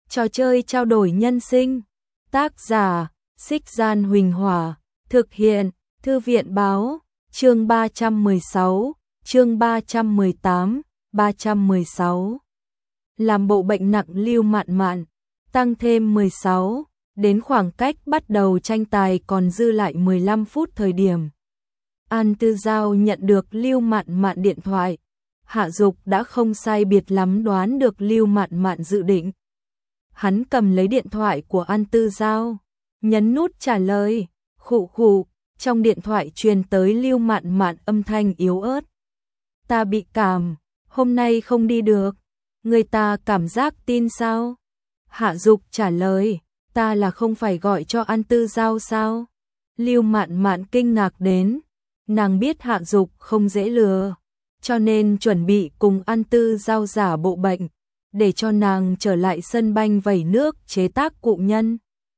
Trò chơi trao đổi nhân sinh. Tác giả: Xích Gian Huỳnh Hỏa. Thực hiện: Thư viện báo. Chương 316, chương 318, 316. Làm bộ bệnh nặng Lưu Mạn Mạn. Tăng thêm 16. Đến khoảng cách bắt đầu tranh tài còn dư lại 15 phút thời điểm. An Tư Giao nhận được Lưu Mạn Mạn điện thoại. Hạ Dục đã không sai biệt lắm đoán được Lưu Mạn Mạn dự định. Hắn cầm lấy điện thoại của An Tư Giao, nhấn nút trả lời. Khụ khụ, trong điện thoại truyền tới Lưu Mạn Mạn âm thanh yếu ớt. Ta bị cảm, hôm nay không đi được. Người ta cảm giác tin sao? Hạ Dục trả lời, ta là không phải gọi cho An Tư Giao sao? Lưu Mạn Mạn kinh ngạc đến, nàng biết Hạ Dục không dễ lừa, cho nên chuẩn bị cùng An Tư Giao giả bộ bệnh, để cho nàng trở lại sân banh vẩy nước chế tác cụ nhân.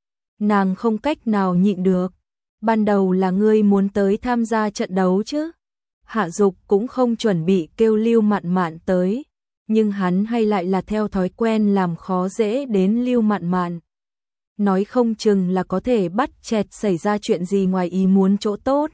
Nàng không cách nào nhịn được, ban đầu là ngươi muốn tới tham gia trận đấu chứ? Hạ Dục cũng không chuẩn bị kêu Lưu Mạn Mạn tới, nhưng hắn hay lại là theo thói quen làm khó dễ đến Lưu Mạn Mạn. Nói không chừng là có thể bắt chẹt xảy ra chuyện gì ngoài ý muốn chỗ tốt.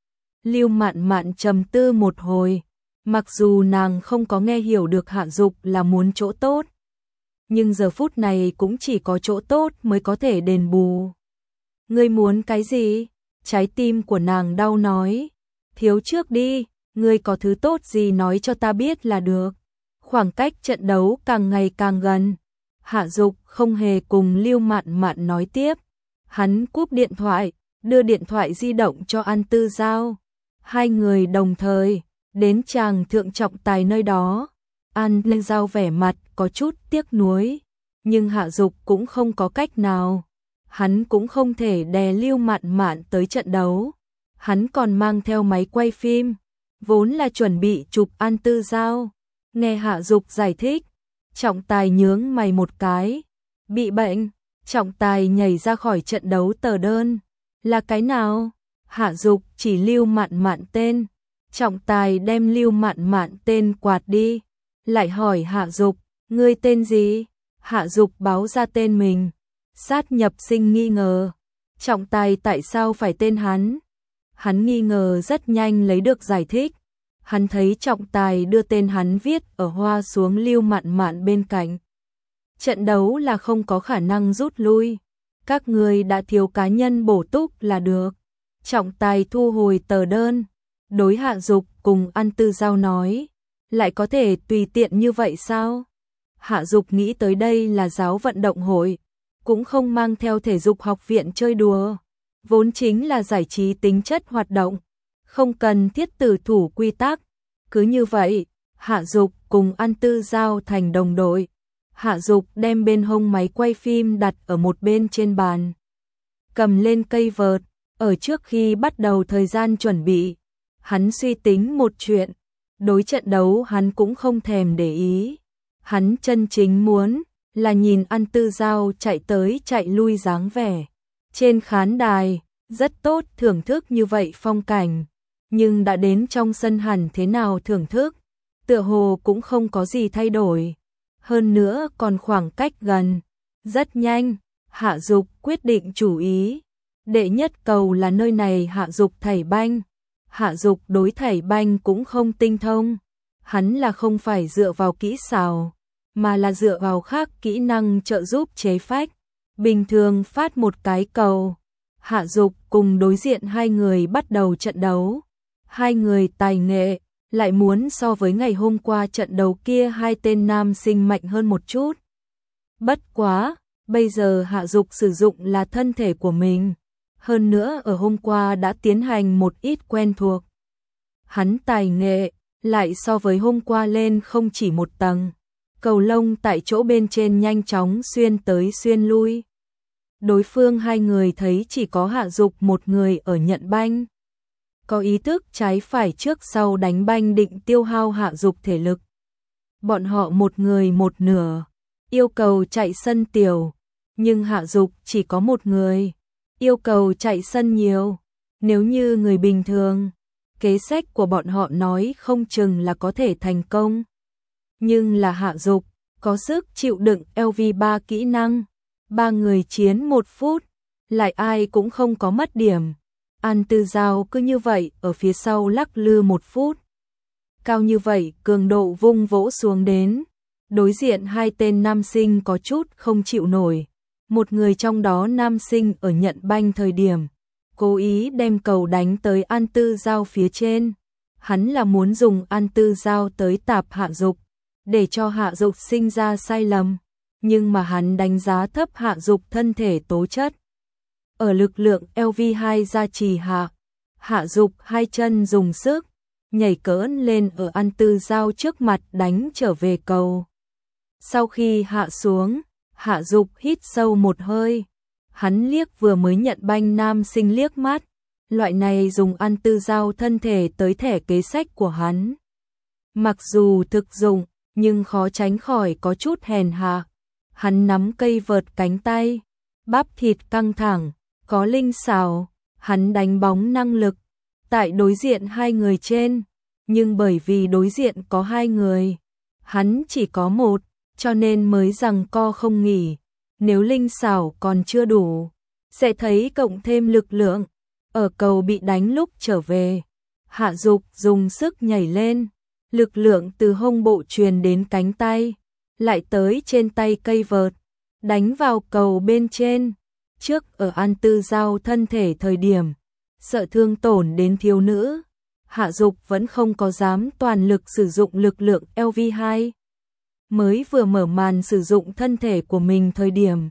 Lưu Mạn Mạn trầm tư một hồi, mặc dù nàng không có nghe hiểu được Hạ Dục là muốn chỗ tốt, nhưng giờ phút này cũng chỉ có chỗ tốt mới có thể đền bù. Ngươi muốn cái gì? Trái tim của nàng đau nói. Thiếu trước đi, ngươi có thứ tốt gì nói cho ta biết là được. Khoảng cách trận đấu càng ngày càng gần. Hạ Dục không hề cùng Lưu Mạn Mạn nói tiếp. Hắn cúp điện thoại, đưa điện thoại di động cho An Tư Giao. Hai người đồng thời đến tràng thượng trọng tài nơi đó. An Tư Giao vẻ mặt có chút tiếc nuối, nhưng Hạ Dục cũng không có cách nào. Hắn cũng không thể đè Lưu Mạn Mạn tới trận đấu. Hắn còn mang theo máy quay phim, vốn là chuẩn bị chụp An Tư Giao. Nghe Hạ Dục giải thích, trọng tài nhướng mày một cái. Bị bệnh, trọng tài nhảy ra khỏi trận đấu tờ đơn. Là cái nào? Hạ Dục chỉ Lưu Mạn Mạn tên. Trọng tài đem Lưu Mạn Mạn tên quạt đi. Lại hỏi Hạ Dục, ngươi tên gì? Hạ Dục báo ra tên mình. Sát nhập sinh nghi ngờ. Trọng tài tại sao phải tên hắn? Hắn nghi ngờ rất nhanh lấy được giải thích. Hắn thấy trọng tài đưa tên hắn viết ở hoa xuống Lưu Mạn Mạn bên cạnh. Trận đấu là không có khả năng rút lui. Các người đã thiếu cá nhân bổ túc là được. Trọng tài thu hồi tờ đơn. Đối Hạ Dục cùng An Tư Giao nói. Lại có thể tùy tiện như vậy sao? Hạ Dục nghĩ tới đây là giáo vận động hội, cũng không mang theo thể dục học viện chơi đùa. Vốn chính là giải trí tính chất hoạt động, không cần thiết tử thủ quy tắc. Cứ như vậy, Hạ Dục cùng An Tư Giao thành đồng đội. Hạ Dục đem bên hông máy quay phim đặt ở một bên trên bàn, cầm lên cây vợt. Ở trước khi bắt đầu thời gian chuẩn bị, hắn suy tính một chuyện. Đối trận đấu hắn cũng không thèm để ý. Hắn chân chính muốn là nhìn An Tư Giao chạy tới chạy lui dáng vẻ trên khán đài, rất tốt thưởng thức như vậy phong cảnh. Nhưng đã đến trong sân hẳn thế nào thưởng thức, tựa hồ cũng không có gì thay đổi. Hơn nữa còn khoảng cách gần. Rất nhanh, Hạ Dục quyết định chủ ý. Đệ nhất cầu là nơi này Hạ Dục thảy banh. Hạ Dục đối thảy banh cũng không tinh thông. Hắn là không phải dựa vào kỹ xảo, mà là dựa vào khác kỹ năng trợ giúp chế phách. Bình thường phát một cái cầu, Hạ Dục cùng đối diện hai người bắt đầu trận đấu. Hai người tài nghệ lại muốn so với ngày hôm qua trận đấu kia hai tên nam sinh mạnh hơn một chút. Bất quá, bây giờ Hạ Dục sử dụng là thân thể của mình. Hơn nữa ở hôm qua đã tiến hành một ít quen thuộc. Hắn tài nghệ lại so với hôm qua lên không chỉ một tầng. Cầu lông tại chỗ bên trên nhanh chóng xuyên tới xuyên lui. Đối phương hai người thấy chỉ có Hạ Dục một người ở nhận banh. Có ý thức trái phải trước sau đánh banh định tiêu hao Hạ Dục thể lực. Bọn họ một người một nửa, yêu cầu chạy sân tiểu, nhưng Hạ Dục chỉ có một người, yêu cầu chạy sân nhiều. Nếu như người bình thường, kế sách của bọn họ nói không chừng là có thể thành công. Nhưng là Hạ Dục, có sức chịu đựng LV3 kỹ năng, 3 người chiến 1 phút, lại ai cũng không có mất điểm. An Tư Giao cứ như vậy ở phía sau lắc lư 1 phút. Cao như vậy cường độ vung vỗ xuống đến. Đối diện hai tên nam sinh có chút không chịu nổi. Một người trong đó nam sinh ở nhận banh thời điểm, cố ý đem cầu đánh tới An Tư Giao phía trên. Hắn là muốn dùng An Tư Giao tới tạp Hạ Dục, để cho Hạ Dục sinh ra sai lầm. Nhưng mà hắn đánh giá thấp Hạ Dục thân thể tố chất. Ở lực lượng LV2 gia trì Hạ Dục hai chân dùng sức, nhảy cỡn lên ở An Tư Giao trước mặt đánh trở về cầu. Sau khi hạ xuống, Hạ Dục hít sâu một hơi. Hắn liếc vừa mới nhận banh nam sinh liếc mắt. Loại này dùng An Tư Giao thân thể tới thẻ kế sách của hắn. Mặc dù thực dụng, nhưng khó tránh khỏi có chút hèn hạ. Hắn nắm cây vợt cánh tay, bắp thịt căng thẳng, có linh xảo, hắn đánh bóng năng lực. Tại đối diện hai người trên, nhưng bởi vì đối diện có hai người, hắn chỉ có một, cho nên mới giằng co không nghỉ. Nếu linh xảo còn chưa đủ, sẽ thấy cộng thêm lực lượng. Ở cầu bị đánh lúc trở về, Hạ Dục dùng sức nhảy lên, lực lượng từ hông bộ truyền đến cánh tay, lại tới trên tay cây vợt, đánh vào cầu bên trên. Trước ở An Tư Giao thân thể thời điểm, sợ thương tổn đến thiếu nữ, Hạ Dục vẫn không có dám toàn lực sử dụng lực lượng LV2. Mới vừa mở màn sử dụng thân thể của mình thời điểm,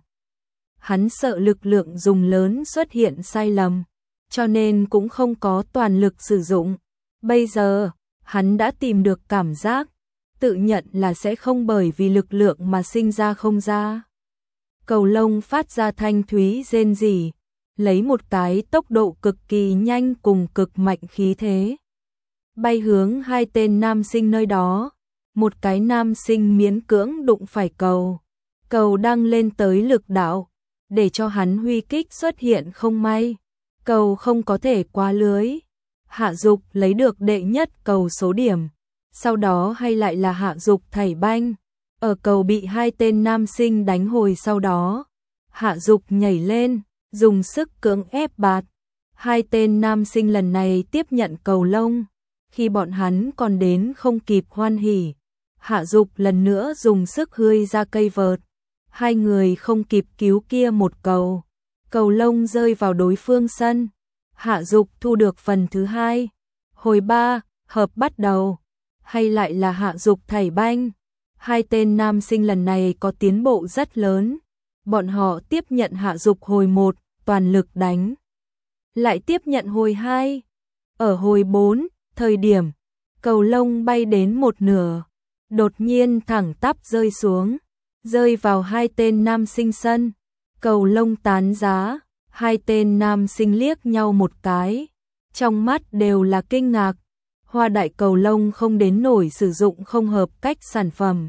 hắn sợ lực lượng dùng lớn xuất hiện sai lầm, cho nên cũng không có toàn lực sử dụng. Bây giờ, hắn đã tìm được cảm giác, tự nhận là sẽ không bởi vì lực lượng mà sinh ra không ra. Cầu lông phát ra thanh thúy rên rỉ, lấy một cái tốc độ cực kỳ nhanh cùng cực mạnh khí thế, bay hướng hai tên nam sinh nơi đó. Một cái nam sinh miễn cưỡng đụng phải cầu. Cầu đang lên tới lực đạo, để cho hắn huy kích xuất hiện không may. Cầu không có thể qua lưới. Hạ Dục lấy được đệ nhất cầu số điểm. Sau đó hay lại là Hạ Dục thảy banh. Ở cầu bị hai tên nam sinh đánh hồi sau đó. Hạ Dục nhảy lên, dùng sức cưỡng ép bạt. Hai tên nam sinh lần này tiếp nhận cầu lông. Khi bọn hắn còn đến không kịp hoan hỉ, Hạ Dục lần nữa dùng sức hươi ra cây vợt. Hai người không kịp cứu kia một cầu. Cầu lông rơi vào đối phương sân. Hạ Dục thu được phần thứ hai. Hồi 3, hợp bắt đầu. Hay lại là Hạ Dục thảy banh. Hai tên nam sinh lần này có tiến bộ rất lớn. Bọn họ tiếp nhận Hạ Dục hồi 1, toàn lực đánh. Lại tiếp nhận hồi 2. Ở hồi 4, thời điểm, cầu lông bay đến một nửa. Đột nhiên thẳng tắp rơi xuống, rơi vào hai tên nam sinh sân. Cầu lông tán giá, hai tên nam sinh liếc nhau một cái, trong mắt đều là kinh ngạc. Hoa đại cầu lông không đến nổi sử dụng không hợp cách sản phẩm.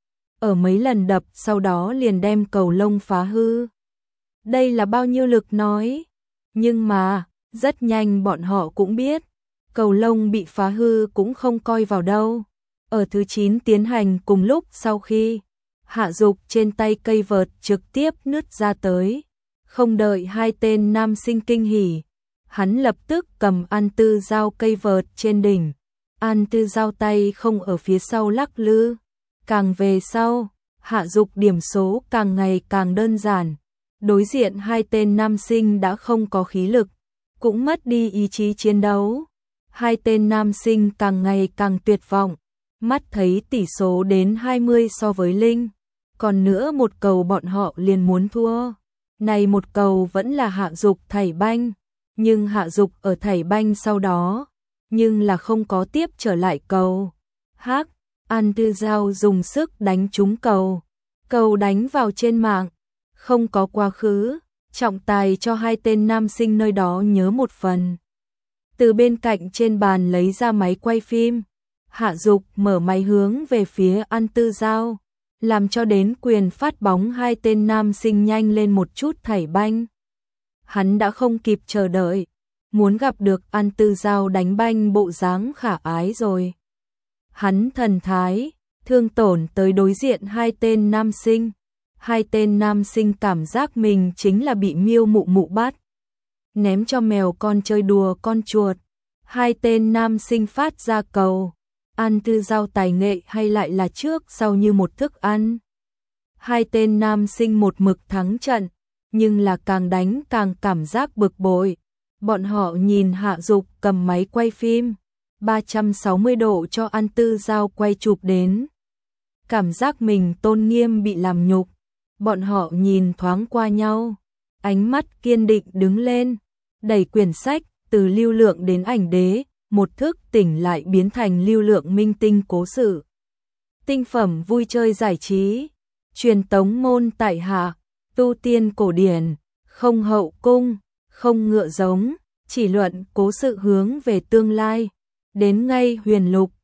Ở mấy lần đập sau đó liền đem cầu lông phá hư. Đây là bao nhiêu lực nói. Nhưng mà, rất nhanh bọn họ cũng biết, cầu lông bị phá hư cũng không coi vào đâu. Ở thứ 9 tiến hành cùng lúc sau khi Hạ Dục trên tay cây vợt trực tiếp nứt ra tới. Không đợi hai tên nam sinh kinh hỉ, hắn lập tức cầm An Tư Giao cây vợt trên đỉnh. An Tư Giao tay không ở phía sau lắc lư. Càng về sau, Hạ Dục điểm số càng ngày càng đơn giản. Đối diện hai tên nam sinh đã không có khí lực, cũng mất đi ý chí chiến đấu. Hai tên nam sinh càng ngày càng tuyệt vọng. Mắt thấy tỷ số đến 20 so với Linh. Còn nữa một cầu bọn họ liền muốn thua. Này một cầu vẫn là Hạ Dục thảy banh. Nhưng Hạ Dục ở thảy banh sau đó. Nhưng là không có tiếp trở lại cầu. An Tư Giao dùng sức đánh trúng cầu. Cầu đánh vào trên mạng. Không có quá khứ. Trọng tài cho hai tên nam sinh nơi đó nhớ một phần. Từ bên cạnh trên bàn lấy ra máy quay phim. Hạ Dục mở máy hướng về phía An Tư Giao, làm cho đến quyền phát bóng hai tên nam sinh nhanh lên một chút thảy banh. Hắn đã không kịp chờ đợi, muốn gặp được An Tư Giao đánh banh bộ dáng khả ái rồi. Hắn thần thái, thương tổn tới đối diện hai tên nam sinh. Hai tên nam sinh cảm giác mình chính là bị Miêu Mụ Mụ bắt, ném cho mèo con chơi đùa con chuột. Hai tên nam sinh phát ra cầu, ăn tư dao tài nghệ hay lại là trước sau như một thức ăn. Hai tên nam sinh một mực thắng trận, nhưng là càng đánh càng cảm giác bực bội. Bọn họ nhìn Hạ Dục cầm máy quay phim 360 độ cho An Tư Giao quay chụp đến. Cảm giác mình tôn nghiêm bị làm nhục. Bọn họ nhìn thoáng qua nhau, ánh mắt kiên định đứng lên, đẩy quyển sách từ lưu lượng đến ảnh đế, một thức tỉnh lại biến thành lưu lượng minh tinh cố sự. Tinh phẩm vui chơi giải trí, truyền tống môn tại hạ, tu tiên cổ điển, không hậu cung, không ngựa giống, chỉ luận cố sự hướng về tương lai, đến ngay huyền lục.